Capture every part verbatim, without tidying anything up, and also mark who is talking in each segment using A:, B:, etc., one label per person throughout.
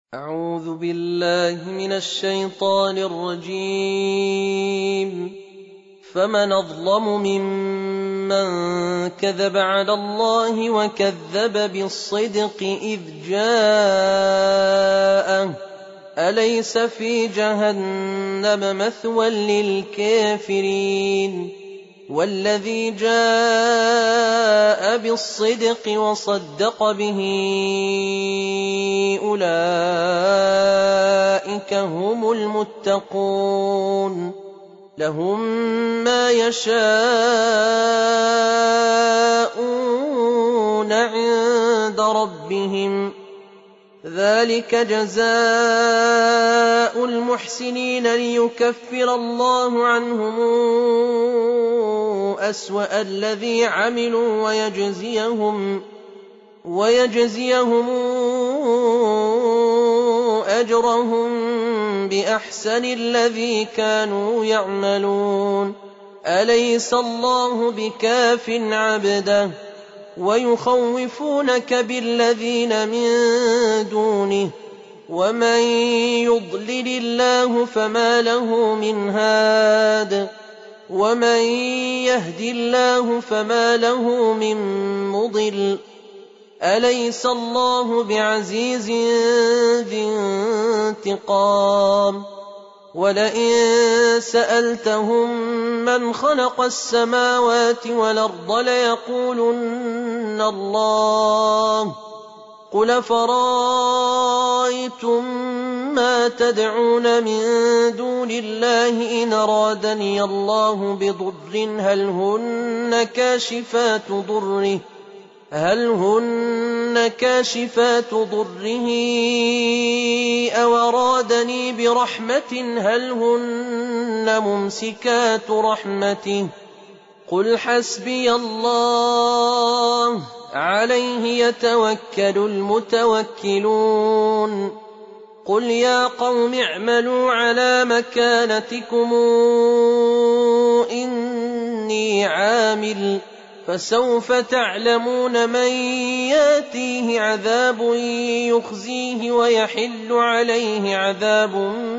A: أعوذ بالله من الشيطان الرجيم. فمن أظلم ممن كذب على الله وكذب بالصدق إذ جاءه أليس في جهنم مثوى للكافرين والذي جاء بالصدق وصدق به أولئك هم المتقون لهم ما يشاءون عند ربهم ذلك جزاء المحسنين ليكفر الله عنهم أسوأ الذي عملوا ويجزيهم, ويجزيهم أجرهم بأحسن الذي كانوا يعملون أليس الله بكاف عبده ويخوفونك بالذين من دونه ومن يضلل الله فما له من هاد ومن يهد الله فما له من مضل أليس الله بعزيز ذي انتقام ولئن سألتهم من خلق السماوات والأرض ليقولن الله قل فرأيتم ما تدعون من دون الله إن أرادني الله بضر هل هن كاشفات ضره هل هن كاشفات ضره أو أرادني برحمة هل هن ممسكات رحمته قل حسبي الله عليه يتوكل المتوكلون قل يا قوم اعملوا على مكانتكم إني عامل فسوف تعلمون من ياتيه عذاب يخزيه ويحل عليه عذاب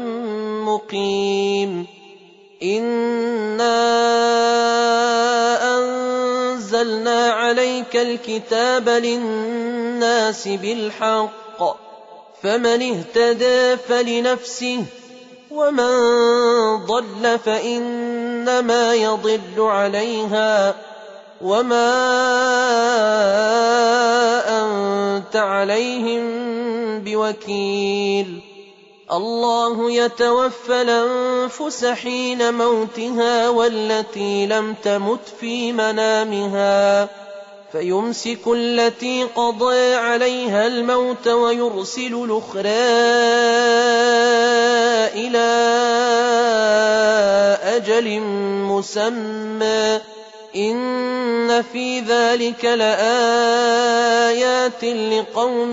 A: مقيم إنا أنزلنا عليك الكتاب للناس بالحق فمن اهتدى فلنفسه ومن ضل فإنما يضل عليها وما أنت عليهم بوكيل الله يتوفى الأنفس حين موتها والتي لم تمت في منامها فيمسك التي قضى عليها الموت ويرسل الأخرى إلى أجل مسمى إن في ذلك لآيات لقوم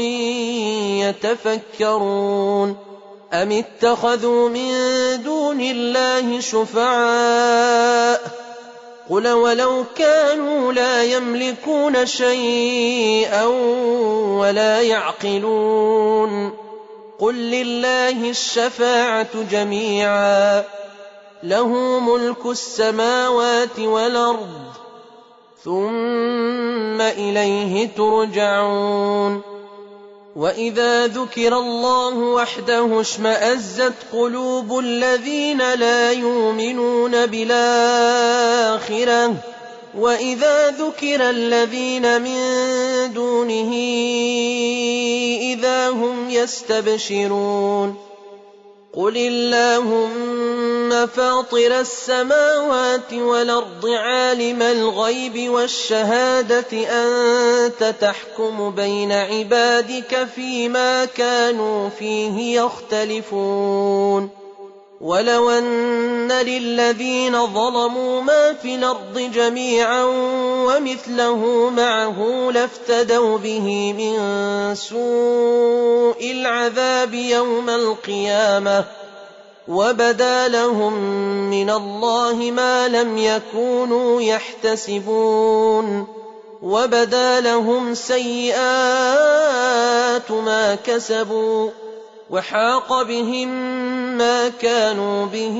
A: يتفكرون أم اتخذوا من دون الله شفعاء قل ولو كانوا لا يملكون شيئا ولا يعقلون قل لله الشفاعة جميعا له ملك السماوات والأرض ثم إليه ترجعون وإذا ذكر الله وحده اشمأزت قلوب الذين لا يؤمنون بالآخرة وإذا ذكر الذين من دونه إذا هم يستبشرون قل اللهم فاطر السماوات والأرض عالم الغيب والشهادة أنت تحكم بين عبادك فيما كانوا فيه يختلفون ولو أن للذين ظلموا ما في الأرض جميعا ومثله معه لافتدوا به من سوء العذاب يوم القيامة وبدا لهم من الله ما لم يكونوا يحتسبون وبدا لهم سيئات ما كسبوا وحاق بهم ما كانوا به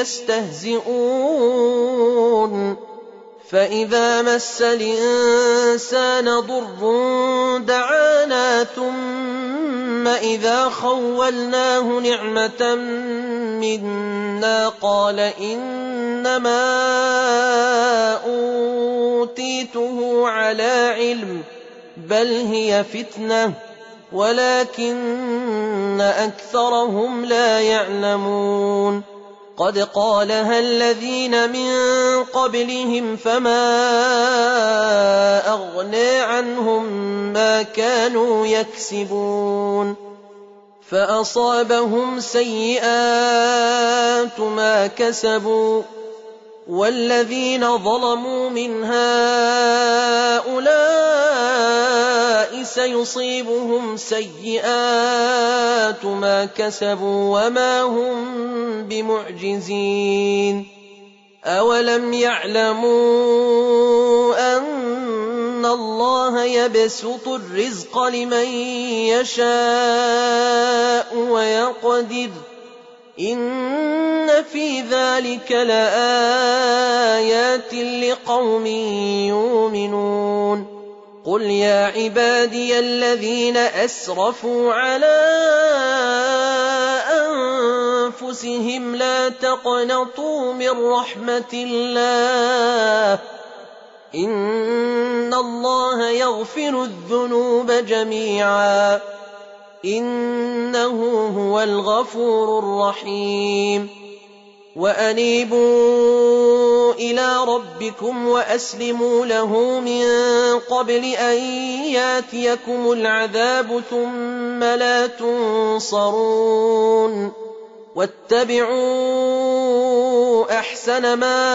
A: يستهزئون فإذا مس الإنسان ضر دعانا ثم إذا خولناه نعمة منا قال إنما أوتيته على علم بل هي فتنة ولكن أكثرهم لا يعلمون قد قالها الذين من قبلهم فما أغنى عنهم ما كانوا يكسبون فأصابهم سيئات ما كسبوا والذين ظلموا من هؤلاء سيصيبهم سيئات ما كسبوا وما هم بمعجزين أولم يعلموا أن الله يبسط الرزق لمن يشاء ويقدر إن في ذلك لآيات لقوم يؤمنون قل يا عبادي الذين أسرفوا على أنفسهم لا تقنطوا من رحمة الله إن الله يغفر الذنوب جميعا إنه هو الغفور الرحيم وأنيبوا إلى ربكم وأسلموا له من قبل أن ياتيكم العذاب ثم لا تنصرون واتبعوا أحسن ما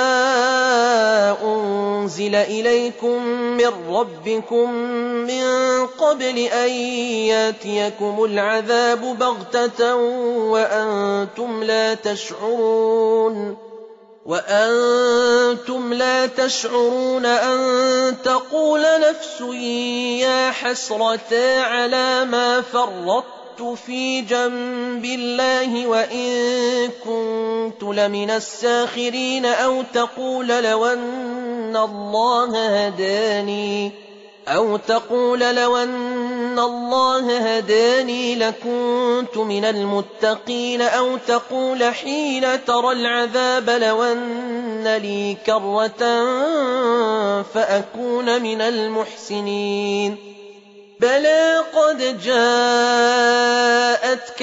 A: أنزل إليكم من ربكم من قبل أن ياتيكم العذاب بغتة وأنتم لا تشعرون وأنتم لا تشعرون أن تقول نفس يا حسرتا على ما فرطت في جنب الله وإن كنت لمن الساخرين أو تقول لو أن الله هداني أو تقول لو أن الله هداني لكنت من المتقين أو تقول حين ترى العذاب لو أن لي كرة فأكون من المحسنين بلى قد جاءتك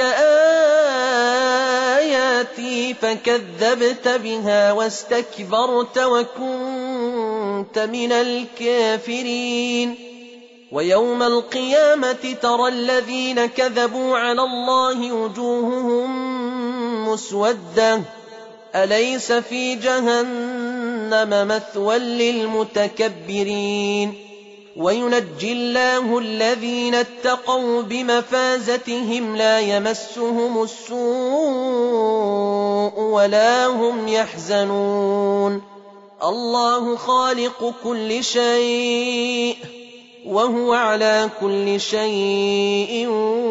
A: آياتي فكذبت بها واستكبرت وكنت من الكافرين ويوم القيامة ترى الذين كذبوا على الله وجوههم مسودة أليس في جهنم مثوى للمتكبرين وينجي الله الذين اتقوا بمفازتهم لا يمسهم السوء ولا هم يحزنون الله خالق كل شيء وهو على كل شيء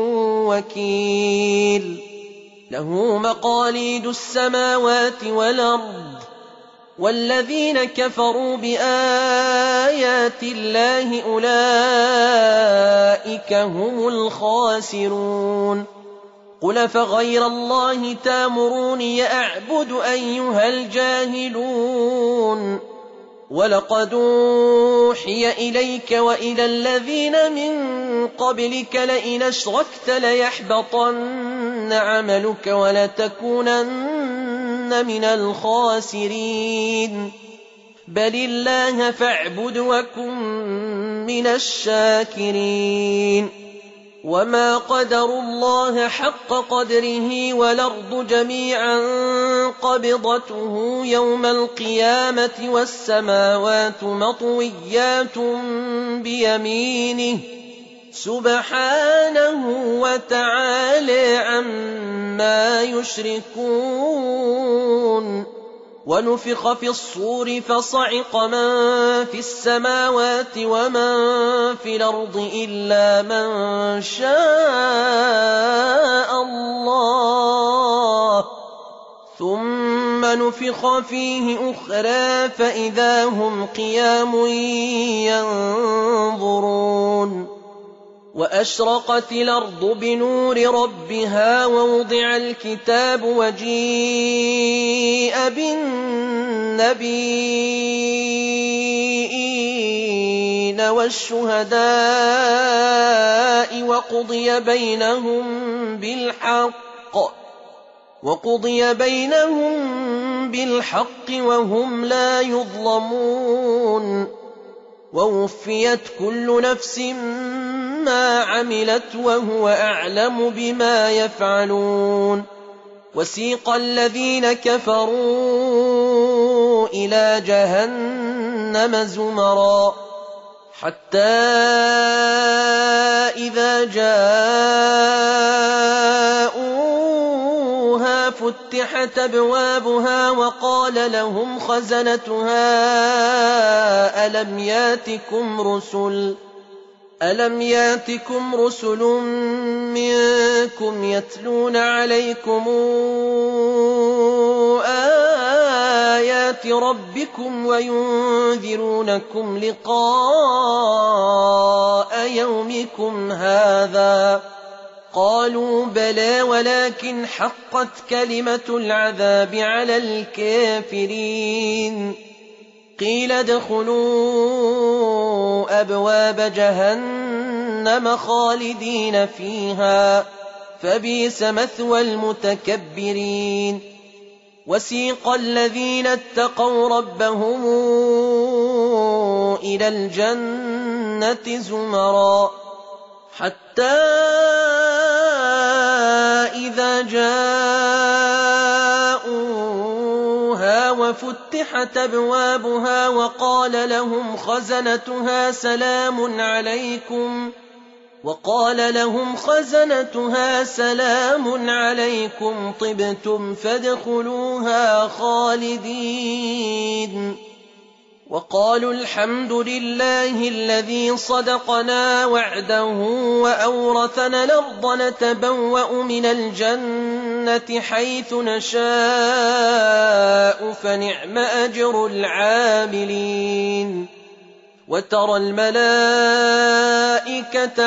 A: وكيل له مقاليد السماوات والأرض والذين كفروا بآيات الله أولئك هم الخاسرون قل فغير الله تامروني أعبد أيها الجاهلون ولقد أوحي إليك وإلى الذين من قبلك لئن أشركت ليحبطن عملك ولتكونن من الخاسرين بل الله فاعبد وكن من الشاكرين وما قدروا الله حق قدره والأرض جميعا قبضته يوم القيامة والسماوات مطويات بيمينه سبحانه وتعالى عما يشركون ونفخ في الصور فصعق من في السماوات ومن في الأرض إلا من شاء الله ونفخ فيه أخرى فإذا هم قيام ينظرون وأشرقت الأرض بنور ربها ووضع الكتاب وجيء بالنبيين والشهداء وقضي بينهم بالحق وقضي بينهم بالحق وهم لا يظلمون ووفيت كل نفس ما عملت وهو أعلم بما يفعلون وسيق الذين كفروا إلى جهنم زمرا حتى إذا جاءوها فتحت أبوابها وقال لهم خزنتها ألم ياتكم رسل ألم ياتكم رسل منكم يتلون عليكم آيات ربكم وينذرونكم لقاء يومكم هذا قالوا بلى ولكن حقت كلمة العذاب على الكافرين قيل ادخلوا أبواب جهنم خالدين فيها فبئس مثوى المتكبرين وسيق الذين اتقوا ربهم إلى الجنة زمرا حتى إذا جاءوها وفتحت أبوابها وقال لهم خزنتها سلام عليكم وقال لهم خزنتها سلام عليكم طبتم فادخلوها خالدين وقالوا الحمد لله الذي صدقنا وعده وأورثنا الأرض نتبوأ من الجنة حيث نشاء فنعم أجر العاملين وترى الملائكة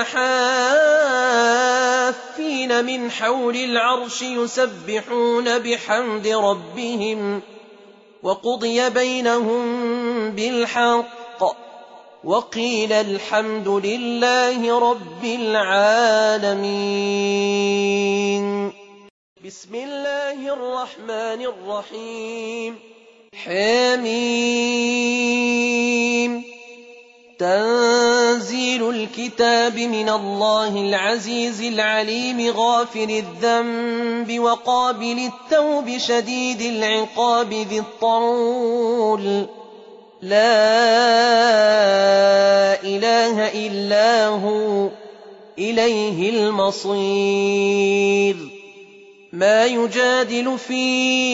A: حافين من حول العرش يسبحون بحمد ربهم وقضي بينهم بالحق وقيل الحمد لله رب العالمين بسم الله الرحمن الرحيم حميم تنزيل الكتاب من الله العزيز العليم غافر الذنب وقابل التوب شديد العقاب ذي الطول لا إله إلا هو إليه المصير ما يجادل في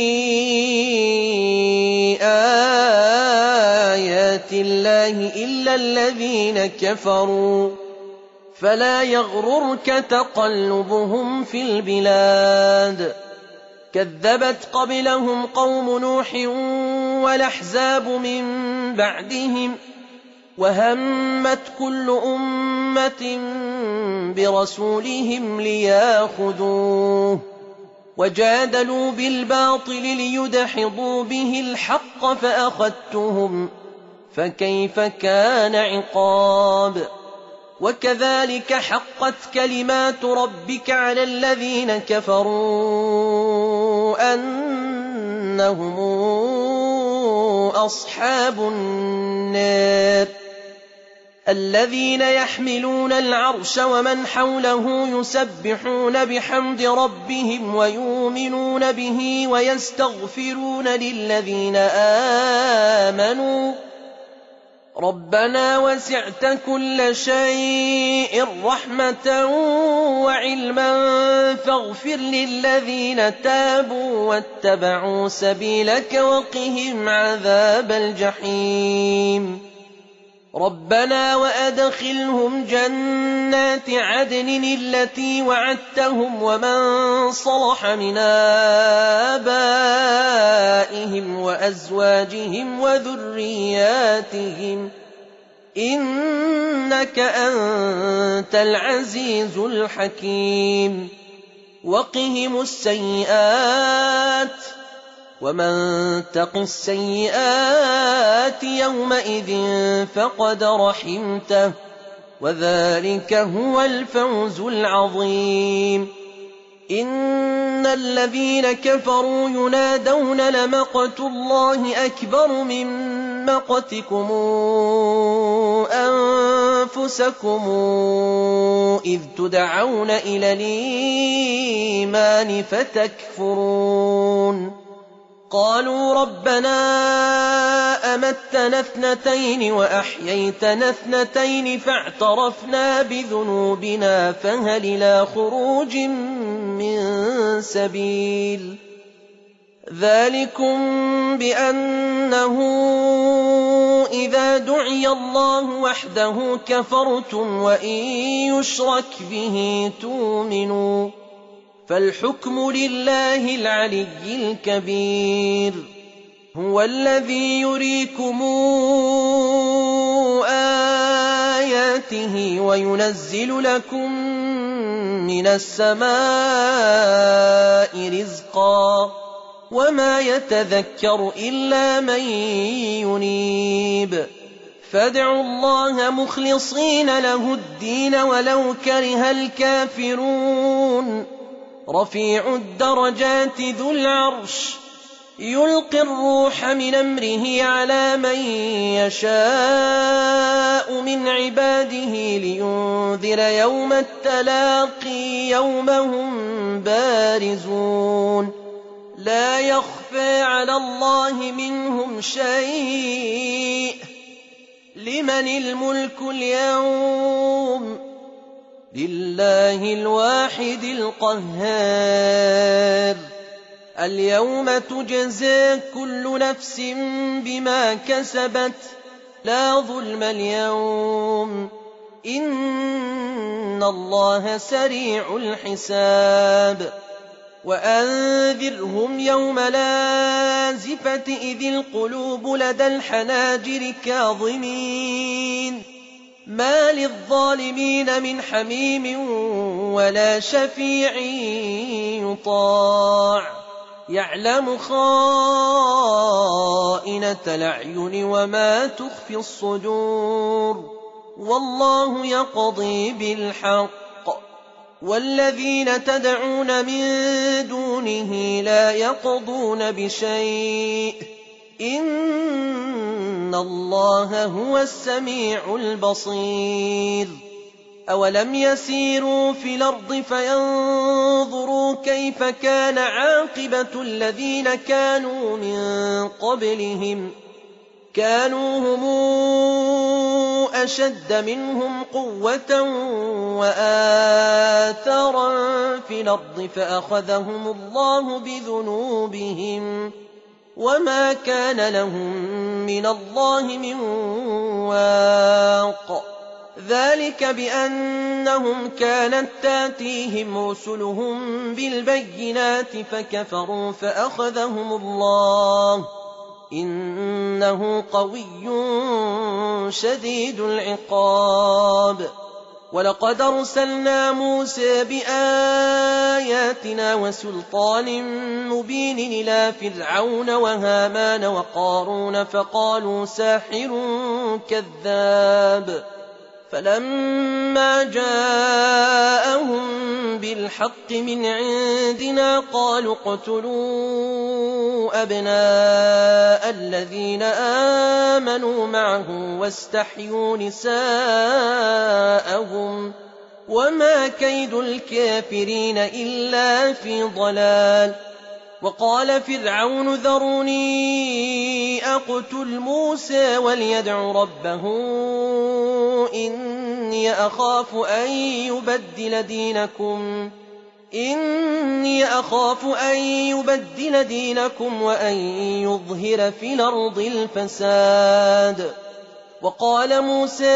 A: آيات الله إلا الذين كفروا فلا يغررك تقلبهم في البلاد كذبت قبلهم قوم نوح والأحزاب من بعدهم وهمت كل أمة برسولهم لياخذوه وجادلوا بالباطل ليدحضوا به الحق فأخذتهم فكيف كان عقاب وكذلك حقت كلمات ربك على الذين كفروا أنهم أصحاب النار الذين يحملون العرش ومن حوله يسبحون بحمد ربهم ويؤمنون به ويستغفرون للذين آمنوا ربنا وسعت كل شيء رحمة وعلما فاغفر للذين تابوا واتبعوا سبيلك وقهم عذاب الجحيم ربنا وأدخلهم جنات عدن التي وعدتهم ومن صلح من آبائهم وأزواجهم وذرياتهم إنك أنت العزيز الحكيم وقهم السيئات ومن تق السيئات يومئذ فقد رحمته وذلك هو الفوز العظيم إن الذين كفروا ينادون لمقت الله أكبر من مقتكم أنفسكم إذ تدعون إلى الإيمان فتكفرون قالوا ربنا أمتنا اثنتين وأحييتنا اثنتين فاعترفنا بذنوبنا فهل إلى خروج من سبيل ذلكم بأنه إذا دعي الله وحده كفرتم وإن يشرك به تؤمنوا فالحكم لله العلي الكبير هو الذي يريكم آياته وينزل لكم من السماء رزقا وما يتذكر إلا من ينيب فادعوا الله مخلصين له الدين ولو كره الكافرون رفيع الدرجات ذو العرش يلقي الروح من أمره على من يشاء من عباده لينذر يوم التلاقي يوم هم بارزون لا يخفى على الله منهم شيء لمن الملك اليوم لله الواحد القهار اليوم تجزى كل نفس بما كسبت لا ظلم اليوم إن الله سريع الحساب وأنذرهم يوم لازفة إذ القلوب لدى الحناجر كاظمين ما للظالمين من حميم ولا شفيع يطاع يعلم خائنة الأعين وما تخفي الصدور والله يقضي بالحق والذين تدعون من دونه لا يقضون بشيء إن الله هو السميع البصير أولم يسيروا في الأرض فينظروا كيف كان عاقبة الذين كانوا من قبلهم كانوا هم أشد منهم قوة وآثارا في الأرض فأخذهم الله بذنوبهم وما كان لهم من الله من واق ذلك بأنهم كانت تاتيهم رسلهم بالبينات فكفروا فأخذهم الله إنه قوي شديد العقاب ولقد أرسلنا موسى بآياتنا وسلطان مبين إلى فرعون وهامان وقارون فقالوا ساحر كذاب فلما جاءهم بالحق من عندنا قالوا اقتلوا أبناء الذين آمنوا معه واستحيوا نساءهم وما كيد الكافرين إلا في ضلال وقال فرعون ذروني أقتل موسى وليدع ربه إني أخاف أن يبدل دينكم إني أخاف أن يبدل دينكم وأن يظهر في الأرض الفساد وقال موسى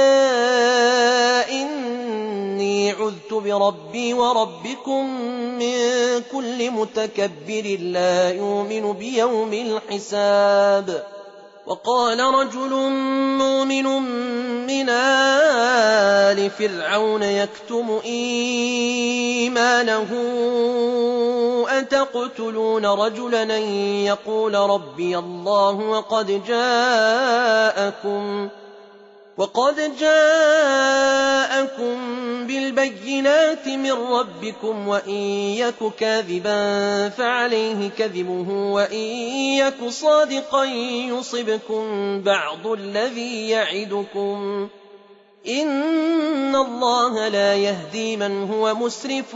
A: إني عذت بربي وربكم من كل متكبر لا يؤمن بيوم الحساب وقال رجل مؤمن من آل فرعون يكتم إيمانه أتقتلون رجلا أن يقول ربي الله وقد جاءكم وقد جاءكم بالبينات من ربكم وإن يك كاذبا فعليه كذبه وإن يك صادقا يصبكم بعض الذي يعدكم إن الله لا يهدي من هو مسرف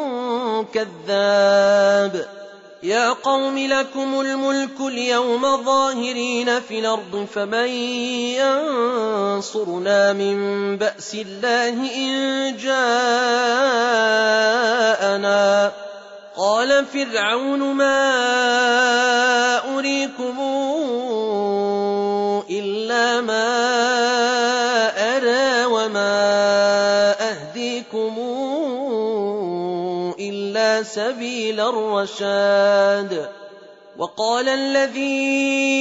A: كذاب يا قوم لكم الملك اليوم ظاهرين في الأرض فمن ينصرنا من بأس الله إن جاءنا قال فرعون ما أريكم إلا ما أرى وما أهديكم إلا سبيل الرشاد وقال الذي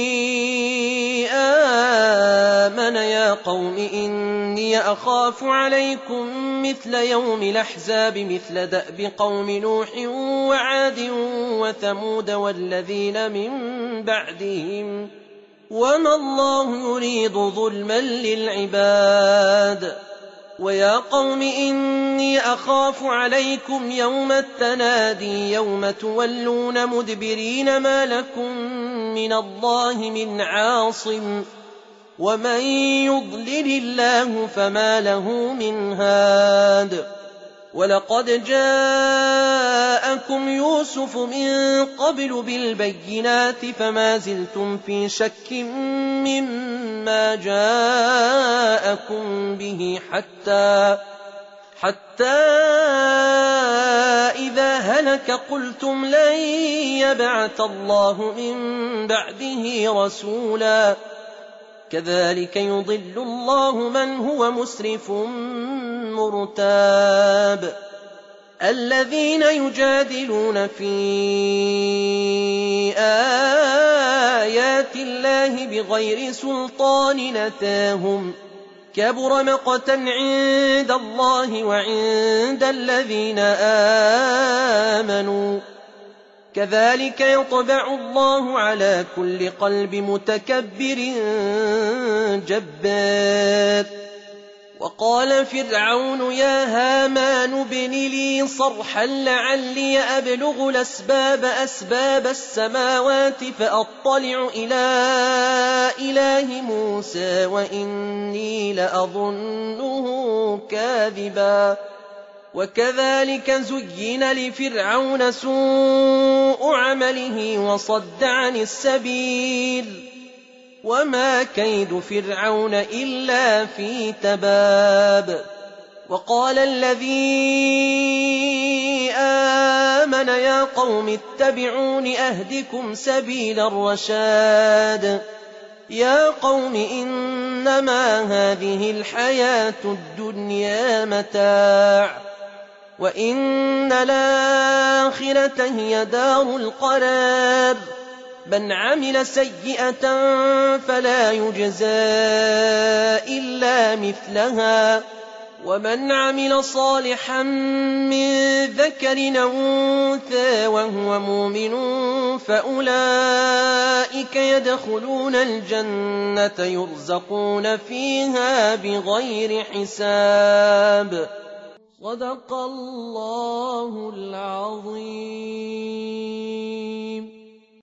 A: آمن يا قوم إني أخاف عليكم مثل يوم الأحزاب مثل دأب قوم نوح وعاد وثمود والذين من بعدهم وما الله يريد ظلما للعباد ويا قوم إني أخاف عليكم يوم التنادي يوم تولون مدبرين ما لكم من الله من عاصم ومن يضلل الله فما له من هاد ولقد جاءكم يوسف من قبل بالبينات فما زلتم في شك مما جاءكم به حتى حتى إذا هلك قلتم لن يبعث الله من بعده رسولا كذلك يضل الله من هو مسرف مرتاب الذين يجادلون في آيات الله بغير سلطان أتاهم كبر مقتا عند الله وعند الذين آمنوا كذلك يطبع الله على كل قلب متكبر جبار وقال فرعون يا هامان ابن لي صرحا لعلي أبلغ الأسباب أسباب السماوات فأطلع إلى إله موسى وإني لأظنه كاذبا وكذلك زين لفرعون سوء عمله وصد عن السبيل وما كيد فرعون إلا في تباب وقال الذي آمن يا قوم اتبعون أهدكم سبيل الرشاد يا قوم إنما هذه الحياة الدنيا متاع وإن الآخرة هي دار القرار من عمل سيئة فلا يجزى إلا مثلها ومن عمل صالحا من ذكر أو أنثى وهو مؤمن فأولئك يدخلون الجنة يرزقون فيها بغير حساب صدق الله العظيم.